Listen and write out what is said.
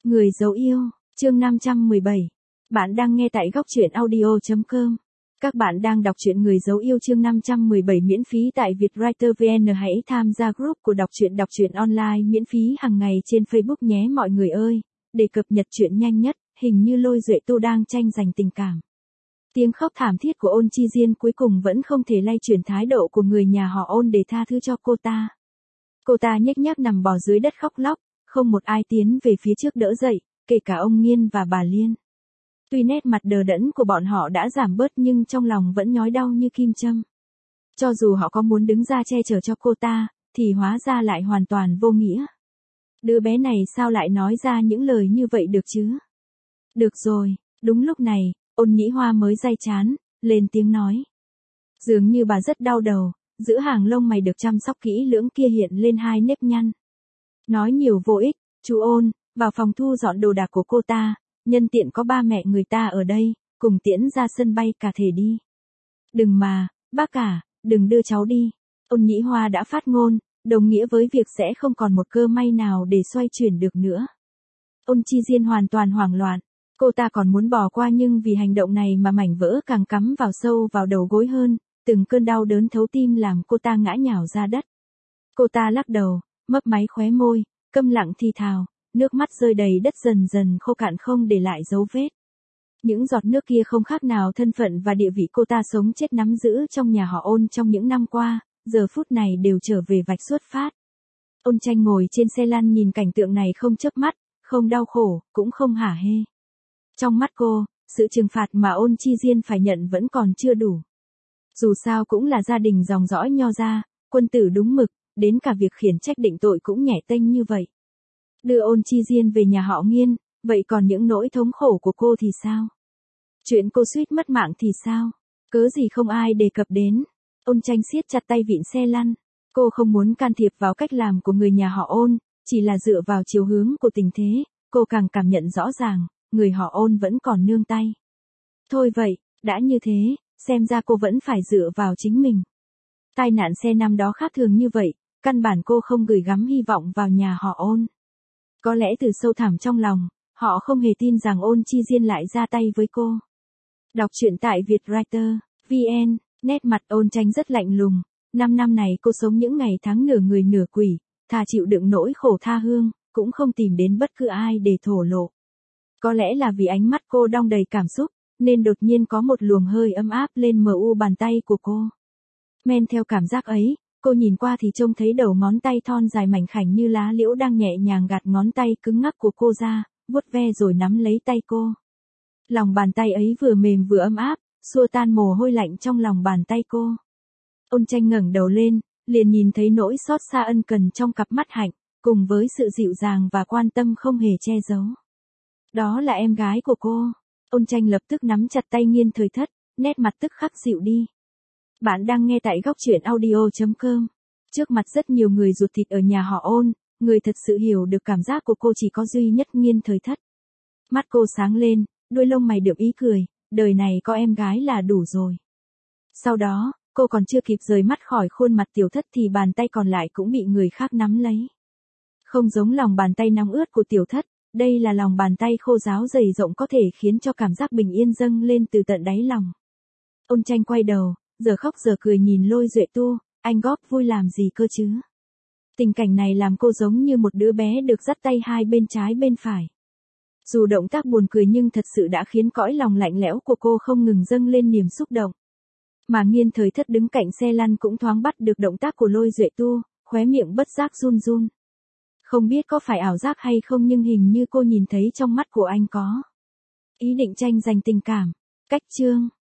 Người dấu yêu, chương 517. Bạn đang nghe tại góc truyện audio.com. Các bạn đang đọc truyện Người dấu yêu chương 517 miễn phí tại Vietwriter VN. Hãy tham gia group của đọc truyện online miễn phí hàng ngày trên Facebook nhé mọi người ơi, để cập nhật truyện nhanh nhất. Hình như Lôi Duệ Tu đang tranh giành tình cảm. Tiếng khóc thảm thiết của Ôn Chi Diên cuối cùng vẫn không thể lay chuyển thái độ của người nhà họ Ôn để tha thứ cho cô ta. Cô ta nhếch nhác nằm bò dưới đất khóc lóc, không một ai tiến về phía trước đỡ dậy, kể cả ông Nghiên và bà Liên. Tuy nét mặt đờ đẫn của bọn họ đã giảm bớt nhưng trong lòng vẫn nhói đau như kim châm. Cho dù họ có muốn đứng ra che chở cho cô ta, thì hóa ra lại hoàn toàn vô nghĩa. Đứa bé này sao lại nói ra những lời như vậy được chứ? Được rồi, đúng lúc này, Ôn Nhĩ Hoa mới day chán, lên tiếng nói. Dường như bà rất đau đầu, giữa hàng lông mày được chăm sóc kỹ lưỡng kia hiện lên hai nếp nhăn. Nói nhiều vô ích, chú Ôn, vào phòng thu dọn đồ đạc của cô ta, nhân tiện có ba mẹ người ta ở đây, cùng tiễn ra sân bay cả thể đi. Đừng mà, bác cả, đừng đưa cháu đi. Ôn Nhĩ Hoa đã phát ngôn, đồng nghĩa với việc sẽ không còn một cơ may nào để xoay chuyển được nữa. Ôn Chi Diên hoàn toàn hoảng loạn, cô ta còn muốn bỏ qua nhưng vì hành động này mà mảnh vỡ càng cắm vào sâu vào đầu gối hơn, từng cơn đau đớn thấu tim làm cô ta ngã nhào ra đất. Cô ta lắc đầu, mấp máy khóe môi, câm lặng thì thào, nước mắt rơi đầy đất dần dần khô cạn không để lại dấu vết. Những giọt nước kia không khác nào thân phận và địa vị cô ta sống chết nắm giữ trong nhà họ Ôn trong những năm qua, giờ phút này đều trở về vạch xuất phát. Ôn Tranh ngồi trên xe lăn nhìn cảnh tượng này không chớp mắt, không đau khổ, cũng không hả hê. Trong mắt cô, sự trừng phạt mà Ôn Chi Diên phải nhận vẫn còn chưa đủ. Dù sao cũng là gia đình dòng dõi Nho gia, quân tử đúng mực, đến cả việc khiển trách định tội cũng nhẹ tênh như vậy. Đưa Ôn Chi Diên về nhà họ Nghiên, vậy còn những nỗi thống khổ của cô thì sao? Chuyện cô suýt mất mạng thì sao? Cớ gì không ai đề cập đến? Ôn Tranh siết chặt tay vịn xe lăn. Cô không muốn can thiệp vào cách làm của người nhà họ Ôn, chỉ là dựa vào chiều hướng của tình thế, cô càng cảm nhận rõ ràng, người họ Ôn vẫn còn nương tay. Thôi vậy, đã như thế, xem ra cô vẫn phải dựa vào chính mình. Tai nạn xe năm đó khác thường như vậy, căn bản cô không gửi gắm hy vọng vào nhà họ Ôn. Có lẽ từ sâu thẳm trong lòng, họ không hề tin rằng Ôn Chi Diên lại ra tay với cô. Đọc truyện tại Vietwriter VN, nét mặt Ôn Tranh rất lạnh lùng. 5 năm này cô sống những ngày tháng nửa người nửa quỷ, thà chịu đựng nỗi khổ tha hương, cũng không tìm đến bất cứ ai để thổ lộ. Có lẽ là vì ánh mắt cô đong đầy cảm xúc, nên đột nhiên có một luồng hơi ấm áp lên mu bàn tay của cô. Men theo cảm giác ấy, cô nhìn qua thì trông thấy đầu ngón tay thon dài mảnh khảnh như lá liễu đang nhẹ nhàng gạt ngón tay cứng ngắc của cô ra, vuốt ve rồi nắm lấy tay cô. Lòng bàn tay ấy vừa mềm vừa ấm áp, xua tan mồ hôi lạnh trong lòng bàn tay cô. Ôn Tranh ngẩng đầu lên, liền nhìn thấy nỗi xót xa ân cần trong cặp mắt hạnh, cùng với sự dịu dàng và quan tâm không hề che giấu. Đó là em gái của cô. Ôn Tranh lập tức nắm chặt tay Nghiên Thời Thất, nét mặt tức khắc dịu đi. Bạn đang nghe tại góc truyện audio.com. Trước mặt rất nhiều người ruột thịt ở nhà họ Ôn, người thật sự hiểu được cảm giác của cô chỉ có duy nhất Nghiên Thời Thất. Mắt cô sáng lên, đuôi lông mày đượm ý cười, đời này có em gái là đủ rồi. Sau đó, cô còn chưa kịp rời mắt khỏi khuôn mặt Tiểu Thất thì bàn tay còn lại cũng bị người khác nắm lấy. Không giống lòng bàn tay nóng ướt của Tiểu Thất, đây là lòng bàn tay khô ráo dày rộng có thể khiến cho cảm giác bình yên dâng lên từ tận đáy lòng. Ôn Tranh quay đầu, giờ khóc giờ cười nhìn Lôi Duệ Tu, anh góp vui làm gì cơ chứ? Tình cảnh này làm cô giống như một đứa bé được dắt tay hai bên trái bên phải. Dù động tác buồn cười nhưng thật sự đã khiến cõi lòng lạnh lẽo của cô không ngừng dâng lên niềm xúc động. Mà Nghiên Thời Thất đứng cạnh xe lăn cũng thoáng bắt được động tác của Lôi Duệ Tu, khóe miệng bất giác run run. Không biết có phải ảo giác hay không nhưng hình như cô nhìn thấy trong mắt của anh có ý định tranh giành tình cảm. Cách chương